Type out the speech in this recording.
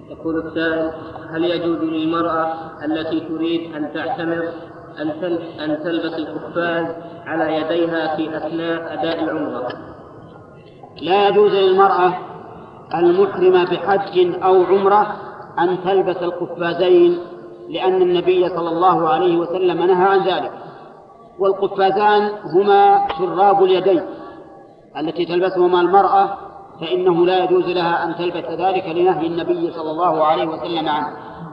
يقول السائل: هل يجوز للمرأة التي تريد أن تعتمر أن تلبس القفاز على يديها في أثناء أداء العمرة؟ لا يجوز للمرأة المحرمة بحج أو عمرة أن تلبس القفازين، لأن النبي صلى الله عليه وسلم نهى عن ذلك. والقفازان هما شراب اليدين التي تلبسهما المرأة، فإنه لا يجوز لها أن تلبس ذلك لنهي النبي صلى الله عليه وسلم عنه.